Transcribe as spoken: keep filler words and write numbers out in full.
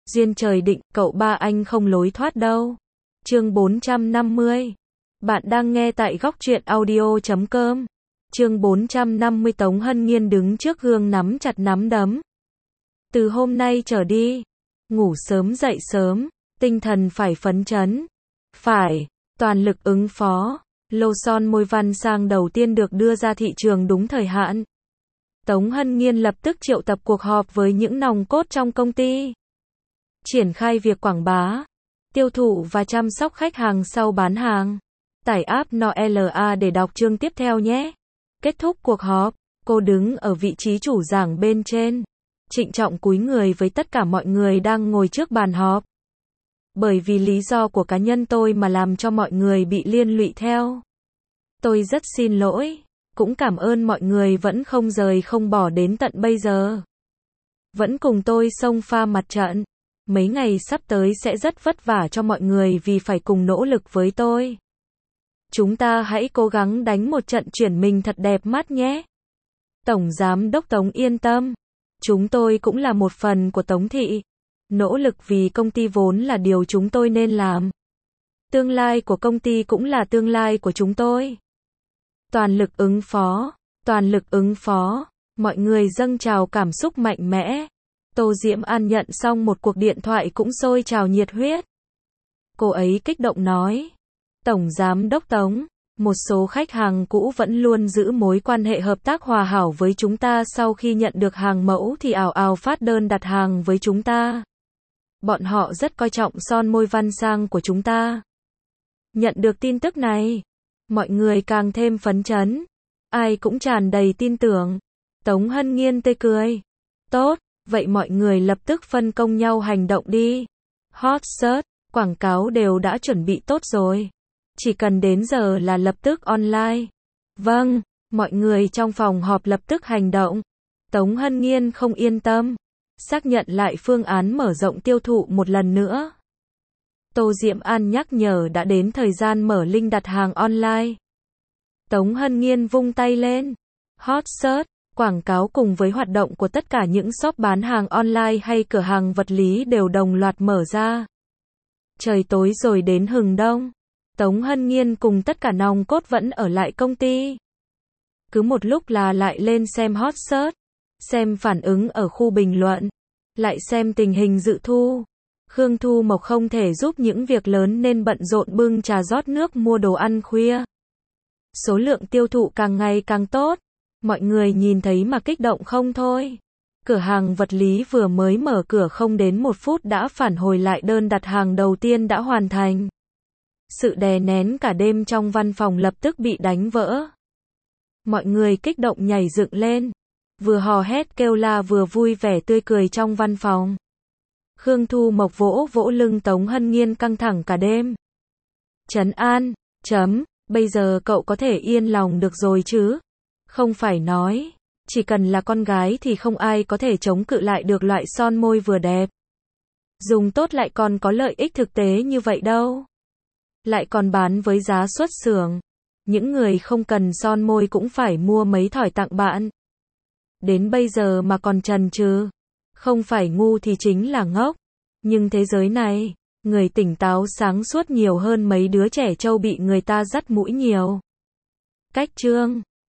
Duyên trời định, cậu ba anh không lối thoát đâu. Chương bốn trăm năm mươi. Bạn đang nghe tại góc truyện audio chấm com. Chương bốn trăm năm mươi. Tống Hân Nhiên đứng trước gương nắm chặt nắm đấm. Từ hôm nay trở đi, ngủ sớm dậy sớm, tinh thần phải phấn chấn. Phải, toàn lực ứng phó. Lô son môi văn sang đầu tiên được đưa ra thị trường đúng thời hạn. Tống Hân Nhiên lập tức triệu tập cuộc họp với những nòng cốt trong công ty. Triển khai việc quảng bá, tiêu thụ và chăm sóc khách hàng sau bán hàng. Tải app Noela để đọc chương tiếp theo nhé. Kết thúc cuộc họp, cô đứng ở vị trí chủ giảng bên trên, trịnh trọng cúi người với tất cả mọi người đang ngồi trước bàn họp. Bởi vì lý do của cá nhân tôi mà làm cho mọi người bị liên lụy theo. Tôi rất xin lỗi, cũng cảm ơn mọi người vẫn không rời không bỏ đến tận bây giờ. Vẫn cùng tôi xông pha mặt trận. Mấy ngày sắp tới sẽ rất vất vả cho mọi người vì phải cùng nỗ lực với tôi. Chúng ta hãy cố gắng đánh một trận chuyển mình thật đẹp mắt nhé. Tổng Giám đốc Tống yên tâm. Chúng tôi cũng là một phần của Tống Thị. Nỗ lực vì công ty vốn là điều chúng tôi nên làm. Tương lai của công ty cũng là tương lai của chúng tôi. Toàn lực ứng phó, toàn lực ứng phó. Mọi người dâng trào cảm xúc mạnh mẽ. Tô Diễm An nhận xong một cuộc điện thoại cũng sôi trào nhiệt huyết. Cô ấy kích động nói. Tổng Giám đốc Tống, một số khách hàng cũ vẫn luôn giữ mối quan hệ hợp tác hòa hảo với chúng ta, sau khi nhận được hàng mẫu thì ào ào phát đơn đặt hàng với chúng ta. Bọn họ rất coi trọng son môi văn sang của chúng ta. Nhận được tin tức này, mọi người càng thêm phấn chấn. Ai cũng tràn đầy tin tưởng. Tống Hân Nhiên tươi cười. Tốt, vậy mọi người lập tức phân công nhau hành động đi. Hot search, quảng cáo đều đã chuẩn bị tốt rồi. Chỉ cần đến giờ là lập tức online. Vâng, mọi người trong phòng họp lập tức hành động. Tống Hân Nhiên không yên tâm. Xác nhận lại phương án mở rộng tiêu thụ một lần nữa. Tô Diễm An nhắc nhở đã đến thời gian mở link đặt hàng online. Tống Hân Nhiên vung tay lên. Hot search, quảng cáo cùng với hoạt động của tất cả những shop bán hàng online hay cửa hàng vật lý đều đồng loạt mở ra. Trời tối rồi đến hừng đông. Tống Hân Nhiên cùng tất cả nòng cốt vẫn ở lại công ty. Cứ một lúc là lại lên xem hot search, xem phản ứng ở khu bình luận, lại xem tình hình dự thu. Khương Thu Mộc không thể giúp những việc lớn nên bận rộn bưng trà rót nước mua đồ ăn khuya. Số lượng tiêu thụ càng ngày càng tốt. Mọi người nhìn thấy mà kích động không thôi. Cửa hàng vật lý vừa mới mở cửa không đến một phút đã phản hồi lại đơn đặt hàng đầu tiên đã hoàn thành. Sự đè nén cả đêm trong văn phòng lập tức bị đánh vỡ. Mọi người kích động nhảy dựng lên. Vừa hò hét kêu la vừa vui vẻ tươi cười trong văn phòng. Khương Thu Mộc vỗ vỗ lưng Tống Hân Nhiên căng thẳng cả đêm. Trấn an, chấm, bây giờ cậu có thể yên lòng được rồi chứ. Không phải nói, chỉ cần là con gái thì không ai có thể chống cự lại được loại son môi vừa đẹp. Dùng tốt lại còn có lợi ích thực tế như vậy đâu. Lại còn bán với giá xuất xưởng. Những người không cần son môi cũng phải mua mấy thỏi tặng bạn. Đến bây giờ mà còn chần chừ. Không phải ngu thì chính là ngốc. Nhưng thế giới này, người tỉnh táo sáng suốt nhiều hơn mấy đứa trẻ trâu bị người ta dắt mũi nhiều. Cách chương